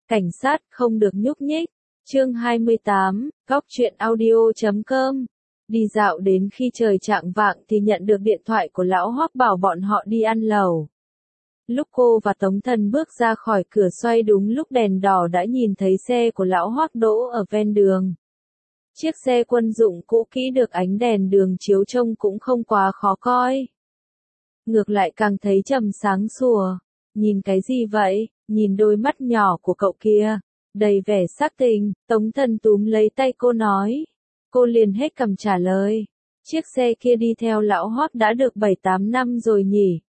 Cảnh sát không được nhúc nhích. Chương 28, Góc truyện audio.com. Đi dạo đến khi trời chạng vạng thì nhận được điện thoại của lão Hoắc bảo bọn họ đi ăn lẩu. Lúc cô và Tống Thần bước ra khỏi cửa xoay đúng lúc đèn đỏ đã nhìn thấy xe của lão Hoắc đỗ ở ven đường. Chiếc xe quân dụng cũ kỹ được ánh đèn đường chiếu trông cũng không quá khó coi. Ngược lại càng thấy trầm sáng sủa. Nhìn cái gì vậy? Nhìn đôi mắt nhỏ của cậu kia. Đầy vẻ sắc tình, Tống Thần túm lấy tay cô nói. Cô liền hết cầm trả lời. Chiếc xe kia đi theo lão Hoắc đã được 7-8 năm rồi nhỉ?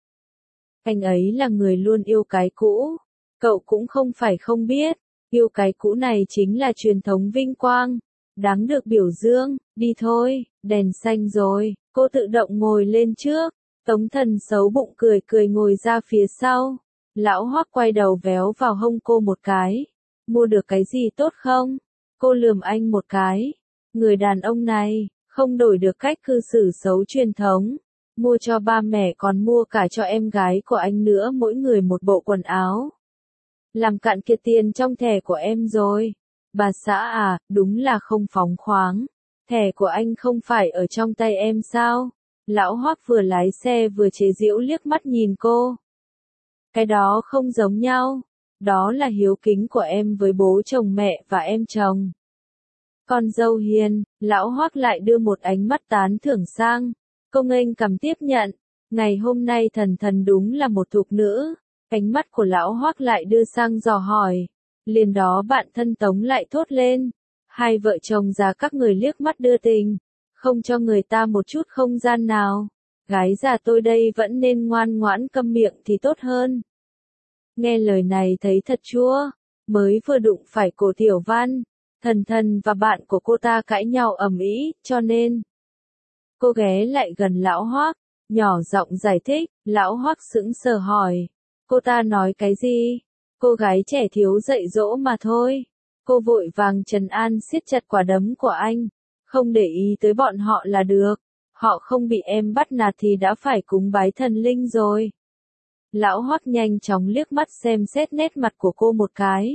Anh ấy là người luôn yêu cái cũ. Cậu cũng không phải không biết. Yêu cái cũ này chính là truyền thống vinh quang. Đáng được biểu dương. Đi thôi, đèn xanh rồi. Cô tự động ngồi lên trước. Tống Thần xấu bụng cười cười ngồi ra phía sau. Lão Hoắc quay đầu véo vào hông cô một cái. Mua được cái gì tốt không? Cô lườm anh một cái. Người đàn ông này, không đổi được cách cư xử xấu truyền thống. Mua cho ba mẹ còn mua cả cho em gái của anh nữa, mỗi người một bộ quần áo. Làm cạn kiệt tiền trong thẻ của em rồi. Bà xã à, đúng là không phóng khoáng. Thẻ của anh không phải ở trong tay em sao? Lão Hoắc vừa lái xe vừa chế giễu liếc mắt nhìn cô. Cái đó không giống nhau. Đó là hiếu kính của em với bố chồng mẹ và em chồng. Con dâu hiền, lão Hoắc lại đưa một ánh mắt tán thưởng sang. Cô nghênh cầm tiếp nhận. Ngày hôm nay Thần đúng là một thục nữ. Ánh mắt của lão Hoắc lại đưa sang dò hỏi. Liền đó bạn thân Tống lại thốt lên. Hai vợ chồng già các người liếc mắt đưa tình. Không cho người ta một chút không gian nào. Gái già tôi đây vẫn nên ngoan ngoãn câm miệng thì tốt hơn. Nghe lời này thấy thật chua. Mới vừa đụng phải cổ Tiểu Văn. Thần và bạn của cô ta cãi nhau ầm ĩ, cho nên. Cô ghé lại gần lão Hoắc, nhỏ giọng giải thích. Lão Hoắc sững sờ hỏi. Cô ta nói cái gì? Cô gái trẻ thiếu dạy dỗ mà thôi. Cô vội vàng trấn an siết chặt quả đấm của anh. Không để ý tới bọn họ là được. Họ không bị em bắt nạt thì đã phải cúng bái thần linh rồi. Lão Hoắc nhanh chóng liếc mắt xem xét nét mặt của cô một cái.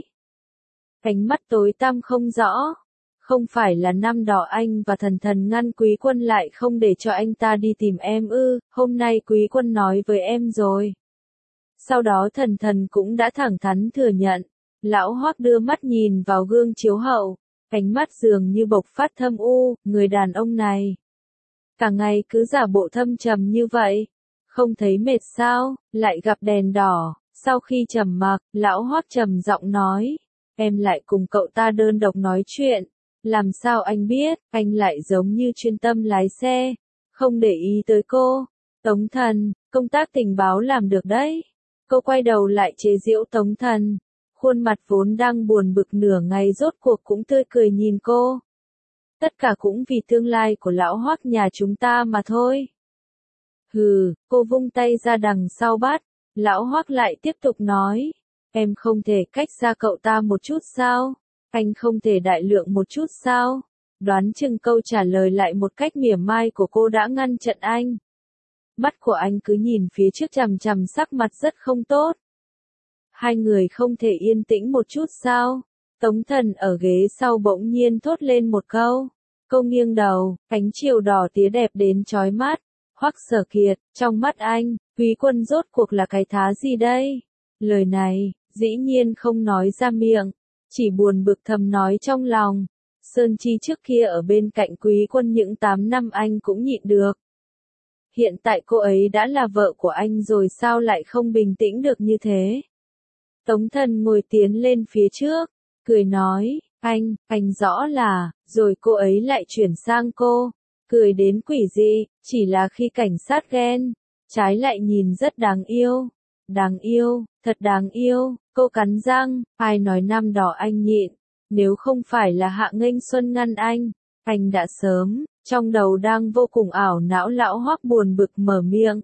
Ánh mắt tối tăm không rõ. Không phải là năm đó anh và Thần ngăn Quý Quân lại không để cho anh ta đi tìm em ư? Hôm nay Quý Quân nói với em rồi. Sau đó Thần cũng đã thẳng thắn thừa nhận. Lão Hoắc đưa mắt nhìn vào gương chiếu hậu. Ánh mắt dường như bộc phát thâm u. Người đàn ông này cả ngày cứ giả bộ thâm trầm như vậy. Không thấy mệt sao? Lại gặp đèn đỏ. Sau khi trầm mặc, lão Hoắc trầm giọng nói. Em lại cùng cậu ta đơn độc nói chuyện. Làm sao anh biết? Anh lại giống như chuyên tâm lái xe. Không để ý tới cô. Tống Thần, công tác tình báo làm được đấy. Cô quay đầu lại chế giễu Tống Thần. Khuôn mặt vốn đang buồn bực nửa ngày rốt cuộc cũng tươi cười nhìn cô. Tất cả cũng vì tương lai của lão Hoắc nhà chúng ta mà thôi. Hừ, cô vung tay ra đằng sau bắt. Lão Hoắc lại tiếp tục nói. Em không thể cách xa cậu ta một chút sao? Anh không thể đại lượng một chút sao? Đoán chừng câu trả lời lại một cách mỉa mai của cô đã ngăn chặn anh. Mắt của anh cứ nhìn phía trước chằm chằm, sắc mặt rất không tốt. Hai người không thể yên tĩnh một chút sao? Tống Thần ở ghế sau bỗng nhiên thốt lên một câu. Cô nghiêng đầu, ánh chiều đỏ tía đẹp đến chói mắt. Hoắc Sở Kiệt, trong mắt anh, Quý Quân rốt cuộc là cái thá gì đây? Lời này, dĩ nhiên không nói ra miệng, chỉ buồn bực thầm nói trong lòng. Sơn Chi trước kia ở bên cạnh Quý Quân những 8 năm anh cũng nhịn được. Hiện tại cô ấy đã là vợ của anh rồi sao lại không bình tĩnh được như thế? Tống Thần ngồi tiến lên phía trước, cười nói, anh rõ là, rồi cô ấy lại chuyển sang cô. Cười đến quỷ dị, chỉ là khi cảnh sát ghen, trái lại nhìn rất đáng yêu. Đáng yêu, thật đáng yêu, cô cắn răng, ai nói năm đó anh nhịn, nếu không phải là Hạ Nghênh Xuân ngăn anh đã sớm, trong đầu đang vô cùng ảo não lão Hoắc buồn bực mở miệng.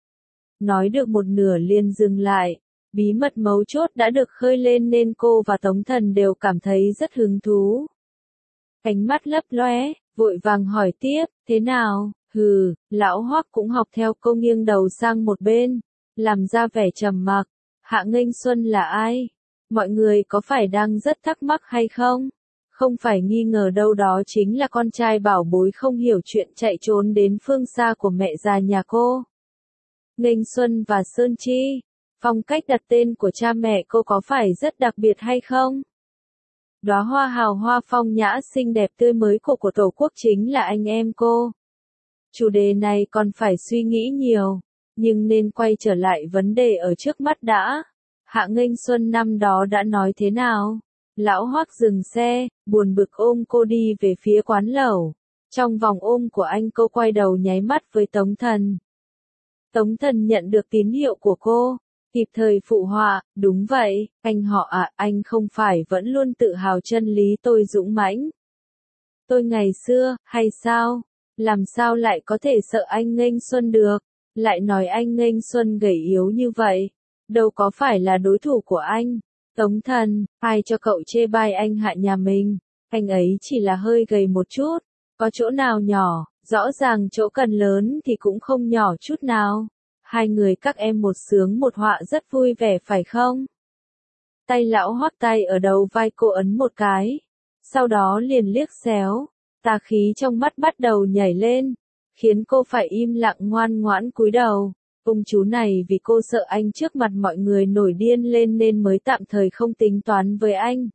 Nói được một nửa liền dừng lại, bí mật mấu chốt đã được khơi lên nên cô và Tống Thần đều cảm thấy rất hứng thú. Ánh mắt lấp lóe, vội vàng hỏi tiếp, thế nào? Hừ, lão Hoắc cũng học theo cô nghiêng đầu sang một bên, làm ra vẻ trầm mặc. Hạ Nghênh Xuân là ai? Mọi người có phải đang rất thắc mắc hay không? Không phải nghi ngờ đâu, đó chính là con trai bảo bối không hiểu chuyện chạy trốn đến phương xa của mẹ già nhà cô. Nghênh Xuân và Sơn Chi, phong cách đặt tên của cha mẹ cô có phải rất đặc biệt hay không? Đóa hoa hào hoa phong nhã xinh đẹp tươi mới của Tổ quốc chính là anh em cô. Chủ đề này còn phải suy nghĩ nhiều, nhưng nên quay trở lại vấn đề ở trước mắt đã. Hạ Nghênh Xuân năm đó đã nói thế nào? Lão Hoắc dừng xe, buồn bực ôm cô đi về phía quán lẩu. Trong vòng ôm của anh, cô quay đầu nháy mắt với Tống Thần. Tống Thần nhận được tín hiệu của cô, kịp thời phụ họa, đúng vậy, anh họ ạ, anh không phải vẫn luôn tự hào chân lý tôi dũng mãnh. Tôi ngày xưa, hay sao? Làm sao lại có thể sợ anh Nghênh Xuân được? Lại nói anh Nghênh Xuân gầy yếu như vậy, đâu có phải là đối thủ của anh. Tống Thần, ai cho cậu chê bai anh Hạ nhà mình? Anh ấy chỉ là hơi gầy một chút, có chỗ nào nhỏ, rõ ràng chỗ cần lớn thì cũng không nhỏ chút nào. Hai người các em một sướng một họa rất vui vẻ phải không? Tay lão Hoắc tay ở đầu vai cô ấn một cái, sau đó liền liếc xéo, tà khí trong mắt bắt đầu nhảy lên, khiến cô phải im lặng ngoan ngoãn cúi đầu. Ông chú này vì cô sợ anh trước mặt mọi người nổi điên lên nên mới tạm thời không tính toán với anh.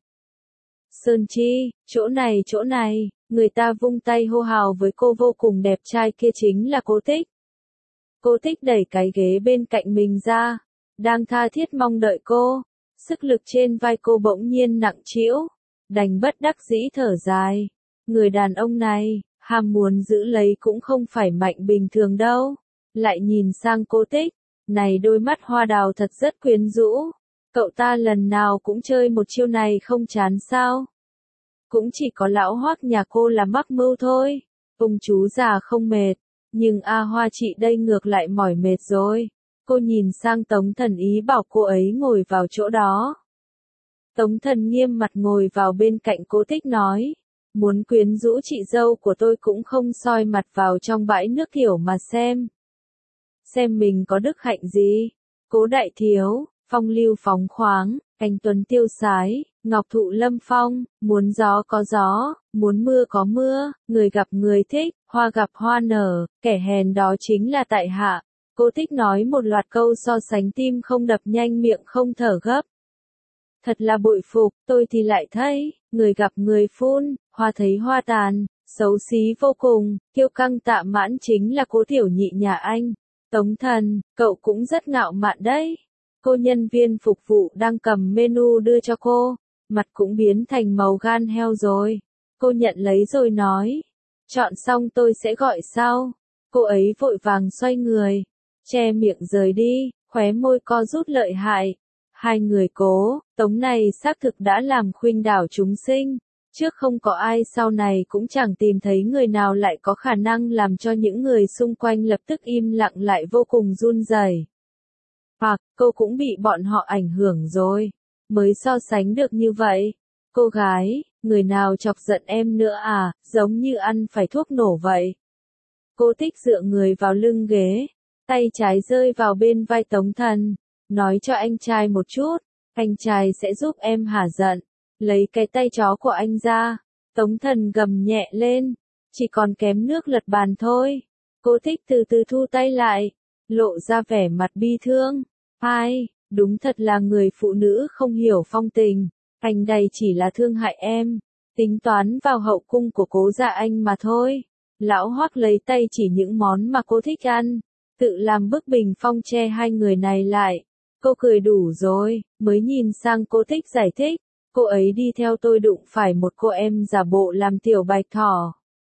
Sơn Chi, chỗ này, người ta vung tay hô hào với cô vô cùng đẹp trai kia chính là Cố Tích. Cố Tích đẩy cái ghế bên cạnh mình ra, đang tha thiết mong đợi cô. Sức lực trên vai cô bỗng nhiên nặng trĩu, đành bất đắc dĩ thở dài. Người đàn ông này, ham muốn giữ lấy cũng không phải mạnh bình thường đâu. Lại nhìn sang Cố Tích, này đôi mắt hoa đào thật rất quyến rũ. Cậu ta lần nào cũng chơi một chiêu này không chán sao? Cũng chỉ có lão Hoắc nhà cô là mắc mưu thôi. Ông chú già không mệt, nhưng A Hoa chị đây ngược lại mỏi mệt rồi. Cô nhìn sang Tống Thần ý bảo cô ấy ngồi vào chỗ đó. Tống Thần nghiêm mặt ngồi vào bên cạnh Cố Tích nói, muốn quyến rũ chị dâu của tôi cũng không soi mặt vào trong bãi nước tiểu mà xem. Xem mình có đức hạnh gì? Cố đại thiếu, phong lưu phóng khoáng, anh tuấn tiêu sái, ngọc thụ lâm phong, muốn gió có gió, muốn mưa có mưa, người gặp người thích, hoa gặp hoa nở, kẻ hèn đó chính là tại hạ. Cố Tích nói một loạt câu so sánh tim không đập nhanh miệng không thở gấp. Thật là bội phục, tôi thì lại thấy, người gặp người phun, hoa thấy hoa tàn, xấu xí vô cùng, kiêu căng tạ mãn chính là Cố tiểu nhị nhà anh. Tống Thần, cậu cũng rất ngạo mạn đấy. Cô nhân viên phục vụ đang cầm menu đưa cho cô, mặt cũng biến thành màu gan heo rồi. Cô nhận lấy rồi nói, chọn xong tôi sẽ gọi sau. Cô ấy vội vàng xoay người, che miệng rời đi, khóe môi co rút lợi hại. Hai người Cố, Tống này xác thực đã làm khuynh đảo chúng sinh. Trước không có ai, sau này cũng chẳng tìm thấy người nào lại có khả năng làm cho những người xung quanh lập tức im lặng lại vô cùng run rẩy. Hoặc, cô cũng bị bọn họ ảnh hưởng rồi, mới so sánh được như vậy. Cô gái, người nào chọc giận em nữa à, giống như ăn phải thuốc nổ vậy. Cố Tích dựa người vào lưng ghế, tay trái rơi vào bên vai Tống Thần, nói cho anh trai một chút, anh trai sẽ giúp em hả giận. Lấy cái tay chó của anh ra, Tống Thần gầm nhẹ lên, chỉ còn kém nước lật bàn thôi. Cố Tích từ từ thu tay lại, lộ ra vẻ mặt bi thương. Ai, đúng thật là người phụ nữ không hiểu phong tình, anh đây chỉ là thương hại em, tính toán vào hậu cung của Cố gia anh mà thôi. Lão Hoắc lấy tay chỉ những món mà cô thích ăn, tự làm bức bình phong che hai người này lại. Cô cười đủ rồi, mới nhìn sang Cố Tích giải thích. Cô ấy đi theo tôi đụng phải một cô em giả bộ làm tiểu bạch thỏ.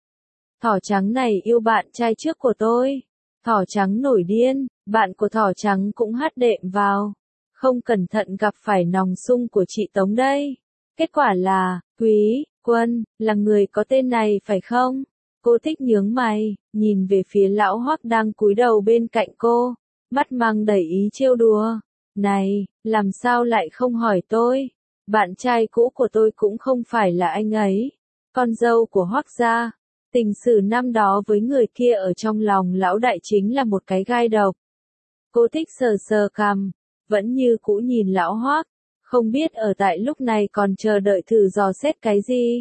Thỏ trắng này yêu bạn trai trước của tôi. Thỏ trắng nổi điên, bạn của thỏ trắng cũng hắt đệm vào. Không cẩn thận gặp phải nòng sung của chị Tống đây. Kết quả là, Quý Quân, là người có tên này phải không? Cô Tích nhướng mày, nhìn về phía lão Hoắc đang cúi đầu bên cạnh cô, mắt mang đầy ý trêu đùa. Này, làm sao lại không hỏi tôi? Bạn trai cũ của tôi cũng không phải là anh ấy, con dâu của Hoắc gia. Tình sử năm đó với người kia ở trong lòng lão đại chính là một cái gai độc. Cô Tích sờ sờ cằm, vẫn như cũ nhìn lão Hoắc, Không biết ở tại lúc này còn chờ đợi thử dò xét cái gì.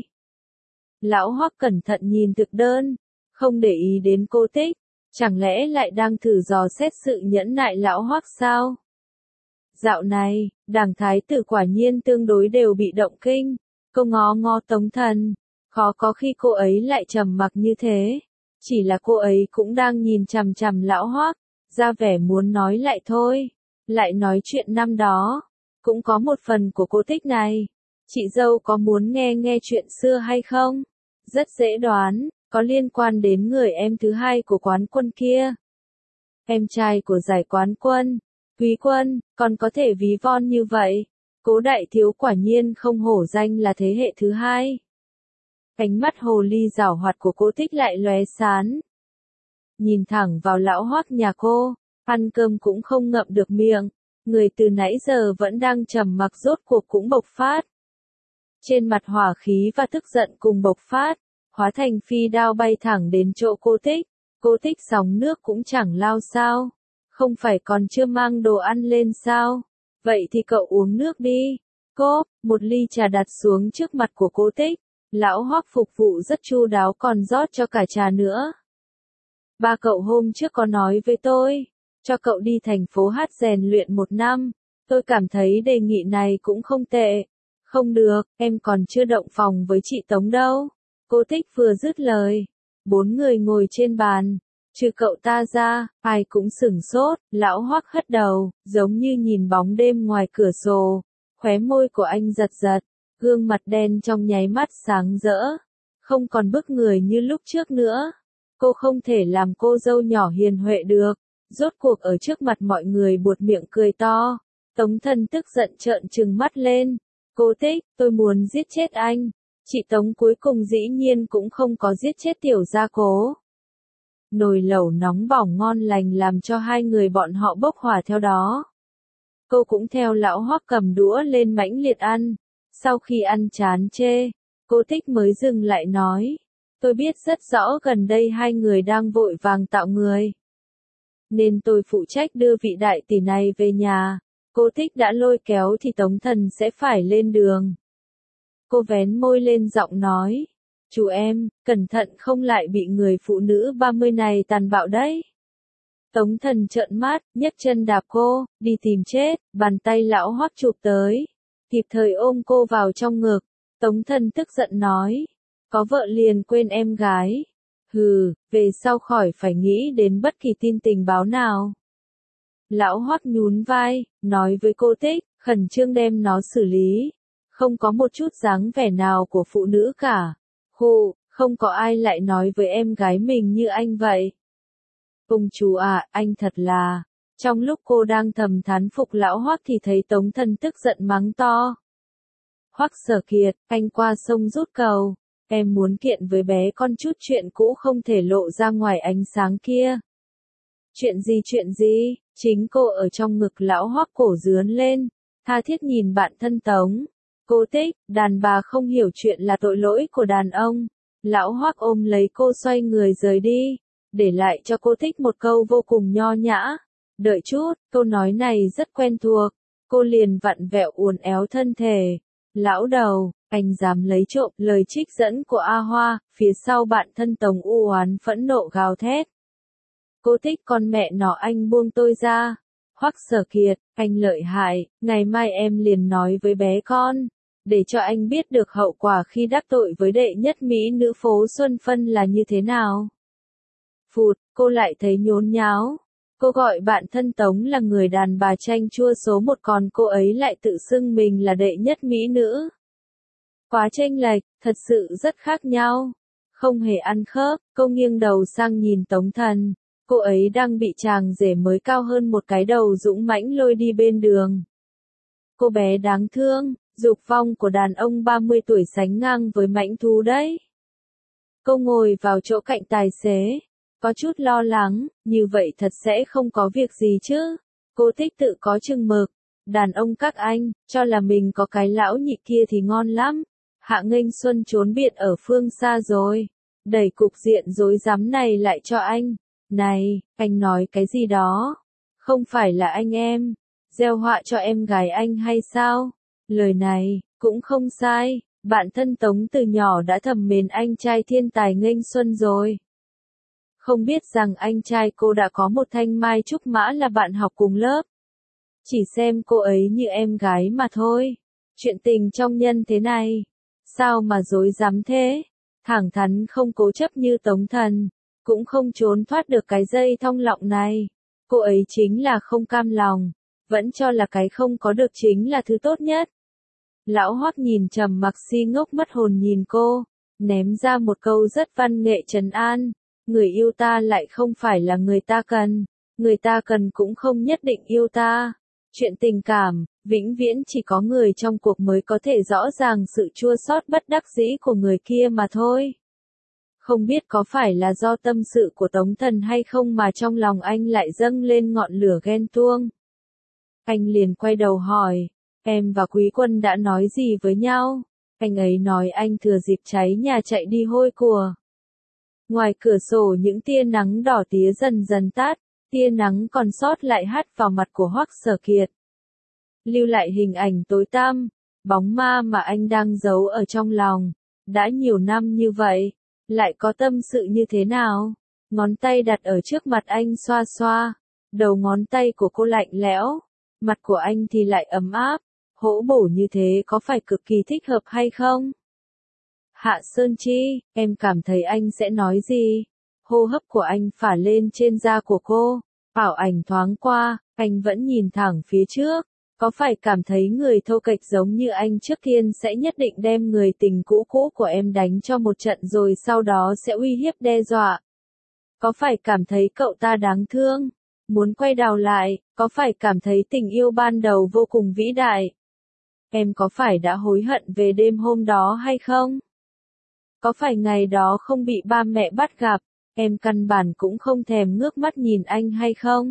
Lão Hoắc cẩn thận nhìn thực đơn, không để ý đến cô Tích, chẳng lẽ lại đang thử dò xét sự nhẫn nại lão Hoắc sao? Dạo này, đảng thái tử quả nhiên tương đối đều bị động kinh, cô ngó ngó Tống Thần, khó có khi cô ấy lại trầm mặc như thế, chỉ là cô ấy cũng đang nhìn chằm chằm lão Hoắc, ra vẻ muốn nói lại thôi, lại nói chuyện năm đó, cũng có một phần của cô Tích này. Chị dâu có muốn nghe nghe chuyện xưa hay không? Rất dễ đoán, có liên quan đến người em thứ hai của quán quân kia. Em trai của giải quán quân, Quý Quân, còn có thể ví von như vậy. Cố đại thiếu quả nhiên không hổ danh là thế hệ thứ hai. Ánh mắt hồ ly giảo hoạt của cô Tích lại lóe sáng. Nhìn thẳng vào lão Hoắc nhà cô, ăn cơm cũng không ngậm được miệng. Người từ nãy giờ vẫn đang trầm mặc rốt cuộc cũng bộc phát. Trên mặt hỏa khí và tức giận cùng bộc phát, hóa thành phi đao bay thẳng đến chỗ cô Tích. Cô Tích sóng nước cũng chẳng lao sao. Không phải còn chưa mang đồ ăn lên sao? Vậy thì cậu uống nước đi. Cốp, một ly trà đặt xuống trước mặt của cô Tích. Lão Hoắc phục vụ rất chu đáo còn rót cho cả trà nữa. Ba cậu hôm trước có nói với tôi, cho cậu đi thành phố hát rèn luyện 1 năm. Tôi cảm thấy đề nghị này cũng không tệ. Không được, em còn chưa động phòng với chị Tống đâu. Cô Tích vừa dứt lời. 4 người ngồi trên bàn. Trừ cậu ta ra, ai cũng sửng sốt, lão Hoắc hất đầu, giống như nhìn bóng đêm ngoài cửa sổ. Khóe môi của anh giật giật, gương mặt đen trong nháy mắt sáng rỡ. Không còn bức người như lúc trước nữa. Cô không thể làm cô dâu nhỏ hiền huệ được. Rốt cuộc ở trước mặt mọi người buột miệng cười to. Tống Thần tức giận trợn trừng mắt lên. Cô Tích, tôi muốn giết chết anh. Chị Tống cuối cùng dĩ nhiên cũng không có giết chết tiểu gia Cố. Nồi lẩu nóng bỏng ngon lành làm cho hai người bọn họ bốc hỏa theo đó. Cô cũng theo lão Hoắc cầm đũa lên mãnh liệt ăn. Sau khi ăn chán chê, cô Tích mới dừng lại nói. Tôi biết rất rõ gần đây hai người đang vội vàng tạo người. Nên tôi phụ trách đưa vị đại tỷ này về nhà. Cô Tích đã lôi kéo thì Tống Thần sẽ phải lên đường. Cô vén môi lên giọng nói. Chú em, cẩn thận không lại bị người phụ nữ 30 này tàn bạo đấy. Tống Thần trợn mắt, nhấc chân đạp cô, đi tìm chết, bàn tay lão Hoắc chụp tới. Kịp thời ôm cô vào trong ngực. Tống Thần tức giận nói. Có vợ liền quên em gái. Hừ, về sau khỏi phải nghĩ đến bất kỳ tin tình báo nào. Lão Hoắc nhún vai, nói với cô Tích, khẩn trương đem nó xử lý. Không có một chút dáng vẻ nào của phụ nữ cả. Khụ, không có ai lại nói với em gái mình như anh vậy. Ông chú à, anh thật là... Trong lúc cô đang thầm thán phục lão Hoắc thì thấy Tống Thần tức giận mắng to. Hoắc Sở Kiệt, anh qua sông rút cầu. Em muốn kiện với bé con chút chuyện cũ không thể lộ ra ngoài ánh sáng kia. Chuyện gì? Chính cô ở trong ngực lão Hoắc cổ dướn lên, tha thiết nhìn bạn thân Tống. Cô Tích, đàn bà không hiểu chuyện là tội lỗi của đàn ông. Lão Hoắc ôm lấy cô xoay người rời đi, để lại cho cô Tích một câu vô cùng nho nhã. Đợi chút, câu nói này rất quen thuộc. Cô liền vặn vẹo uốn éo thân thể. Lão đầu, anh dám lấy trộm lời trích dẫn của A Hoa, phía sau bạn thân Tống u oán phẫn nộ gào thét. Cô Tích con mẹ nó anh buông tôi ra. Hoắc Sở Kiệt, anh lợi hại, ngày mai em liền nói với bé con, để cho anh biết được hậu quả khi đắc tội với đệ nhất mỹ nữ phố Xuân Phân là như thế nào. Phụt, cô lại thấy nhốn nháo. Cô gọi bạn thân Tống là người đàn bà chanh chua số 1 còn cô ấy lại tự xưng mình là đệ nhất mỹ nữ. Quá chênh lệch, thật sự rất khác nhau. Không hề ăn khớp, cô nghiêng đầu sang nhìn Tống Thần. Cô ấy đang bị chàng rể mới cao hơn một cái đầu dũng mãnh lôi đi bên đường. Cô bé đáng thương, dục vọng của đàn ông 30 tuổi sánh ngang với mãnh thú đấy. Cô ngồi vào chỗ cạnh tài xế, có chút lo lắng, như vậy thật sẽ không có việc gì chứ. Cô Tích tự có chừng mực. Đàn ông các anh, cho là mình có cái lão nhị kia thì ngon lắm. Hạ Nghênh Xuân trốn biệt ở phương xa rồi. Đẩy cục diện rối rắm này lại cho anh. Này, anh nói cái gì đó? Không phải là anh em gieo họa cho em gái anh hay sao? Lời này, cũng không sai, bạn thân Tống từ nhỏ đã thầm mến anh trai thiên tài nghênh xuân rồi. Không biết rằng anh trai cô đã có một thanh mai trúc mã là bạn học cùng lớp. Chỉ xem cô ấy như em gái mà thôi. Chuyện tình trong nhân thế này, sao mà dối dám thế? Thẳng thắn không cố chấp như Tống Thần, cũng không trốn thoát được cái dây thong lọng này. Cô ấy chính là không cam lòng, vẫn cho là cái không có được chính là thứ tốt nhất. Lão Hoắc nhìn trầm mặc si ngốc mất hồn nhìn cô, ném ra một câu rất văn nghệ trấn an. Người yêu ta lại không phải là người ta cần, người ta cần cũng không nhất định yêu ta. Chuyện tình cảm, vĩnh viễn chỉ có người trong cuộc mới có thể rõ ràng sự chua xót bất đắc dĩ của người kia mà thôi. Không biết có phải là do tâm sự của Tống Thần hay không mà trong lòng anh lại dâng lên ngọn lửa ghen tuông. Anh liền quay đầu hỏi, em và Quý Quân đã nói gì với nhau? Anh ấy nói anh thừa dịp cháy nhà chạy đi hôi của. Ngoài cửa sổ những tia nắng đỏ tía dần dần tát, tia nắng còn sót lại hắt vào mặt của Hoắc Sở Kiệt. Lưu lại hình ảnh tối tăm, bóng ma mà anh đang giấu ở trong lòng. Đã nhiều năm như vậy, lại có tâm sự như thế nào? Ngón tay đặt ở trước mặt anh xoa xoa, đầu ngón tay của cô lạnh lẽo, mặt của anh thì lại ấm áp, hỗ bổ như thế có phải cực kỳ thích hợp hay không? Hạ Sơn Chi, em cảm thấy anh sẽ nói gì? Hô hấp của anh phả lên trên da của cô, ảo ảnh thoáng qua, anh vẫn nhìn thẳng phía trước. Có phải cảm thấy người thô kệch giống như anh trước tiên sẽ nhất định đem người tình cũ của em đánh cho một trận rồi sau đó sẽ uy hiếp đe dọa? Có phải cảm thấy cậu ta đáng thương? Muốn quay đầu lại, có phải cảm thấy tình yêu ban đầu vô cùng vĩ đại? Em có phải đã hối hận về đêm hôm đó hay không? Có phải ngày đó không bị ba mẹ bắt gặp, em căn bản cũng không thèm ngước mắt nhìn anh hay không?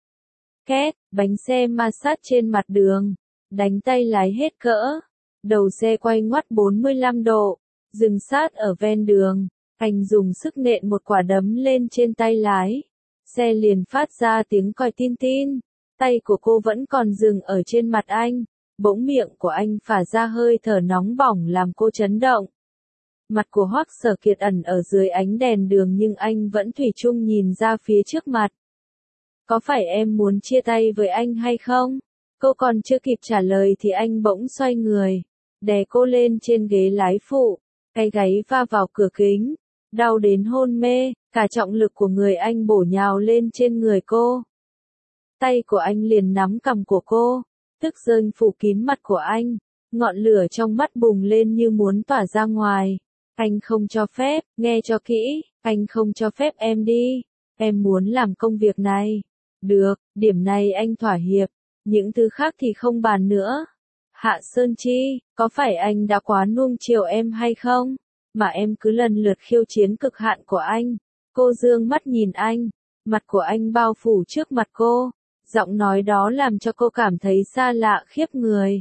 Két, bánh xe ma sát trên mặt đường, đánh tay lái hết cỡ, đầu xe quay ngoắt 45 độ, dừng sát ở ven đường, anh dùng sức nện một quả đấm lên trên tay lái, xe liền phát ra tiếng còi tin tin, tay của cô vẫn còn dừng ở trên mặt anh, bỗng miệng của anh phả ra hơi thở nóng bỏng làm cô chấn động. Mặt của Hoắc Sở Kiệt ẩn ở dưới ánh đèn đường nhưng anh vẫn thủy chung nhìn ra phía trước mặt. Có phải em muốn chia tay với anh hay không? Cô còn chưa kịp trả lời thì anh bỗng xoay người, đè cô lên trên ghế lái phụ, cái gáy va vào cửa kính, đau đến hôn mê, cả trọng lực của người anh bổ nhào lên trên người cô. Tay của anh liền nắm cằm của cô, tức giận phủ kín mặt của anh, ngọn lửa trong mắt bùng lên như muốn tỏa ra ngoài. Anh không cho phép, nghe cho kỹ, anh không cho phép em đi, em muốn làm công việc này. Được, điểm này anh thỏa hiệp, những thứ khác thì không bàn nữa. Hạ Sơn Chi, có phải anh đã quá nuông chiều em hay không? Mà em cứ lần lượt khiêu chiến cực hạn của anh. Cô dương mắt nhìn anh, mặt của anh bao phủ trước mặt cô, giọng nói đó làm cho cô cảm thấy xa lạ khiếp người.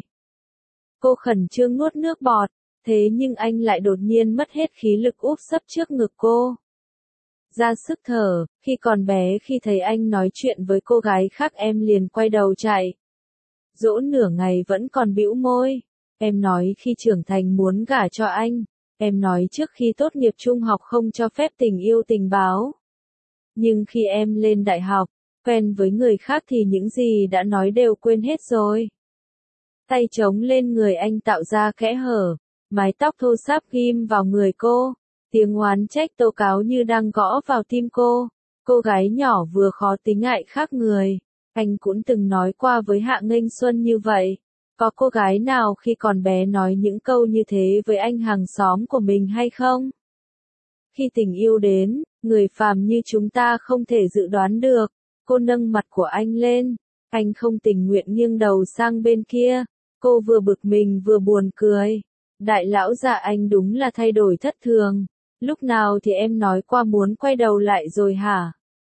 Cô khẩn trương nuốt nước bọt, thế nhưng anh lại đột nhiên mất hết khí lực úp sấp trước ngực cô. Ra sức thở, khi còn bé khi thấy anh nói chuyện với cô gái khác em liền quay đầu chạy. Dỗ nửa ngày vẫn còn bĩu môi. Em nói khi trưởng thành muốn gả cho anh. Em nói trước khi tốt nghiệp trung học không cho phép tình yêu tình báo. Nhưng khi em lên đại học, quen với người khác thì những gì đã nói đều quên hết rồi. Tay chống lên người anh tạo ra kẽ hở, mái tóc thô ráp ghim vào người cô. Tiếng oán trách tố cáo như đang gõ vào tim cô. Cô gái nhỏ vừa khó tính ngại khác người. Anh cũng từng nói qua với Hạ Nghênh Xuân như vậy. Có cô gái nào khi còn bé nói những câu như thế với anh hàng xóm của mình hay không? Khi tình yêu đến, người phàm như chúng ta không thể dự đoán được. Cô nâng mặt của anh lên. Anh không tình nguyện nghiêng đầu sang bên kia. Cô vừa bực mình vừa buồn cười. Đại lão già anh đúng là thay đổi thất thường. Lúc nào thì em nói qua muốn quay đầu lại rồi hả?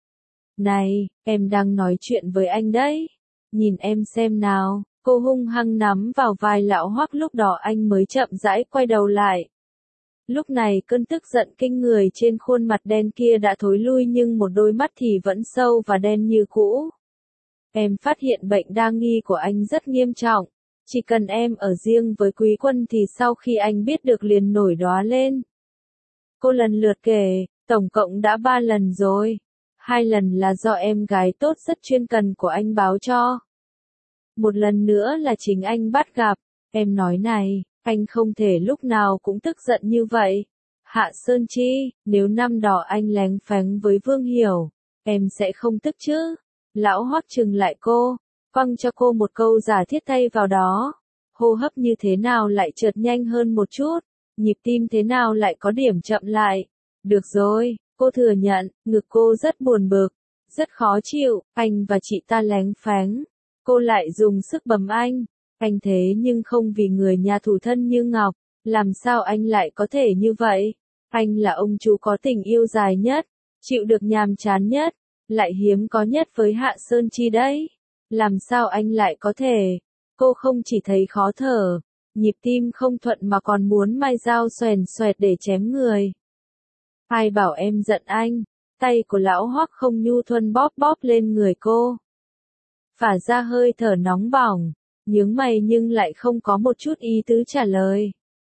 Này, em đang nói chuyện với anh đấy. Nhìn em xem nào. Cô hung hăng nắm vào vai lão Hoắc lúc đó anh mới chậm rãi quay đầu lại. Lúc này cơn tức giận kinh người trên khuôn mặt đen kia đã thối lui nhưng một đôi mắt thì vẫn sâu và đen như cũ. Em phát hiện bệnh đa nghi của anh rất nghiêm trọng. Chỉ cần em ở riêng với Quý Quân thì sau khi anh biết được liền nổi đoá lên. Cô lần lượt kể, tổng cộng đã 3 lần rồi. 2 lần là do em gái tốt rất chuyên cần của anh báo cho. Một lần nữa là chính anh bắt gặp. Em nói này, anh không thể lúc nào cũng tức giận như vậy. Hạ Sơn Chi, nếu năm đó anh lén phén với Vương Hiểu, em sẽ không tức chứ? Lão Hoắc trừng lại cô, quăng cho cô một câu giả thiết thay vào đó. Hô hấp như thế nào lại chợt nhanh hơn một chút, nhịp tim thế nào lại có điểm chậm lại. Được rồi, cô thừa nhận, ngực cô rất buồn bực, rất khó chịu, anh và chị ta lén phén. Cô lại dùng sức bầm anh thế nhưng không vì người nhà thủ thân như Ngọc, làm sao anh lại có thể như vậy? Anh là ông chú có tình yêu dài nhất, chịu được nhàm chán nhất, lại hiếm có nhất với Hạ Sơn Chi đấy. Làm sao anh lại có thể? Cô không chỉ thấy khó thở, nhịp tim không thuận mà còn muốn mai dao xoèn xoẹt để chém người. Ai bảo em giận anh? Tay của lão Hoắc không nhu thuần bóp bóp lên người cô. Phả ra hơi thở nóng bỏng, nhướng mày nhưng lại không có một chút ý tứ trả lời.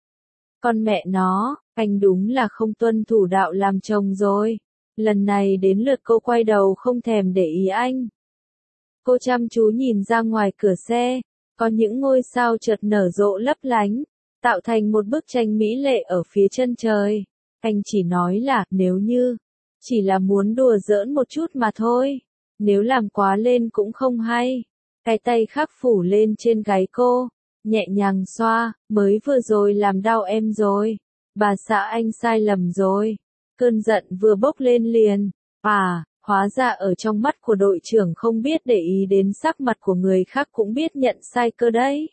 Con mẹ nó, anh đúng là không tuân thủ đạo làm chồng rồi. Lần này đến lượt cô quay đầu không thèm để ý anh. Cô chăm chú nhìn ra ngoài cửa xe, có những ngôi sao chợt nở rộ lấp lánh, tạo thành một bức tranh mỹ lệ ở phía chân trời. Anh chỉ nói là, nếu như, chỉ là muốn đùa giỡn một chút mà thôi, nếu làm quá lên cũng không hay. Cái tay khắc phủ lên trên gáy cô, nhẹ nhàng xoa, mới vừa rồi làm đau em rồi. Bà xã anh sai lầm rồi. Cơn giận vừa bốc lên liền. Hóa ra ở trong mắt của đội trưởng không biết để ý đến sắc mặt của người khác cũng biết nhận sai cơ đấy.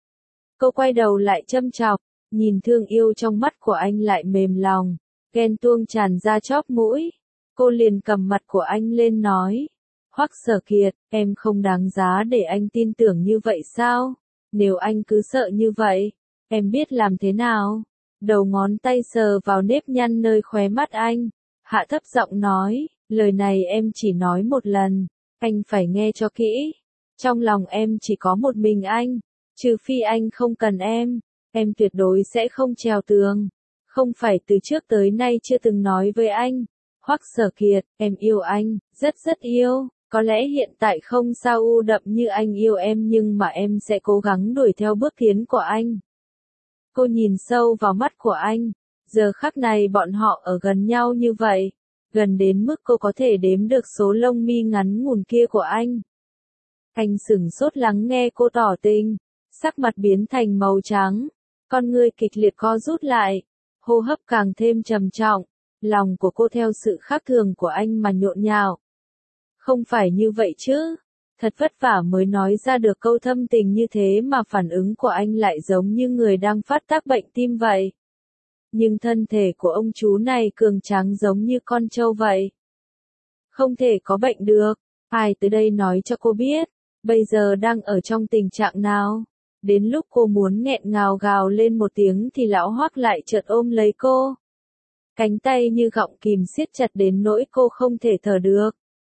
Cô quay đầu lại châm chọc, nhìn thương yêu trong mắt của anh lại mềm lòng, ghen tuông tràn ra chóp mũi. Cô liền cầm mặt của anh lên nói, Hoắc Sở Kiệt, em không đáng giá để anh tin tưởng như vậy sao? Nếu anh cứ sợ như vậy, em biết làm thế nào? Đầu ngón tay sờ vào nếp nhăn nơi khóe mắt anh, hạ thấp giọng nói, lời này em chỉ nói một lần, anh phải nghe cho kỹ. Trong lòng em chỉ có một mình anh, trừ phi anh không cần em tuyệt đối sẽ không trèo tường. Không phải từ trước tới nay chưa từng nói với anh, Hoắc Sở Kiệt, em yêu anh, rất rất yêu. Có lẽ hiện tại không sao u đậm như anh yêu em nhưng mà em sẽ cố gắng đuổi theo bước tiến của anh. Cô nhìn sâu vào mắt của anh, giờ khắc này bọn họ ở gần nhau như vậy, gần đến mức cô có thể đếm được số lông mi ngắn ngủn kia của anh. Anh sửng sốt lắng nghe cô tỏ tình, sắc mặt biến thành màu trắng, con ngươi kịch liệt co rút lại, hô hấp càng thêm trầm trọng, lòng của cô theo sự khác thường của anh mà nhộn nhạo. Không phải như vậy chứ, thật vất vả mới nói ra được câu thâm tình như thế mà phản ứng của anh lại giống như người đang phát tác bệnh tim vậy. Nhưng thân thể của ông chú này cường tráng giống như con trâu vậy. Không thể có bệnh được, ai tới đây nói cho cô biết, bây giờ đang ở trong tình trạng nào. Đến lúc cô muốn nghẹn ngào gào lên một tiếng thì lão Hoắc lại chợt ôm lấy cô. Cánh tay như gọng kìm siết chặt đến nỗi cô không thể thở được.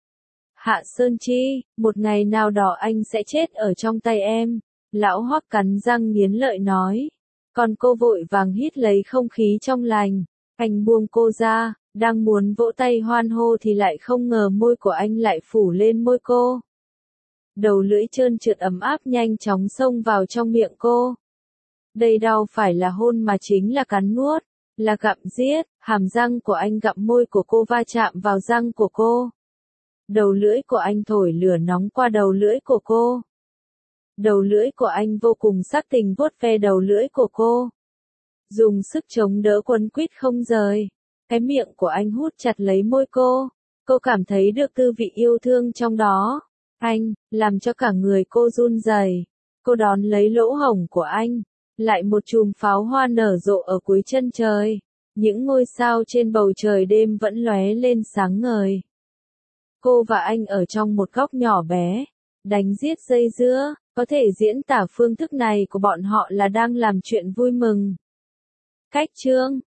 Hạ Sơn Chi, một ngày nào đó anh sẽ chết ở trong tay em. Lão Hoắc cắn răng nghiến lợi nói. Còn cô vội vàng hít lấy không khí trong lành. Anh buông cô ra, đang muốn vỗ tay hoan hô thì lại không ngờ môi của anh lại phủ lên môi cô. Đầu lưỡi trơn trượt ấm áp nhanh chóng xông vào trong miệng cô. Đây đâu phải là hôn mà chính là cắn nuốt, là gặm giết, hàm răng của anh gặm môi của cô va chạm vào răng của cô. Đầu lưỡi của anh thổi lửa nóng qua đầu lưỡi của cô. Đầu lưỡi của anh vô cùng sắc tình vuốt ve đầu lưỡi của cô. Dùng sức chống đỡ quấn quýt không rời. Cái miệng của anh hút chặt lấy môi cô. Cô cảm thấy được tư vị yêu thương trong đó. Anh, làm cho cả người cô run rẩy. Cô đón lấy lỗ hổng của anh. Lại một chùm pháo hoa nở rộ ở cuối chân trời. Những ngôi sao trên bầu trời đêm vẫn lóe lên sáng ngời. Cô và anh ở trong một góc nhỏ bé, đánh giết dây dưa, có thể diễn tả phương thức này của bọn họ là đang làm chuyện vui mừng. Cách chương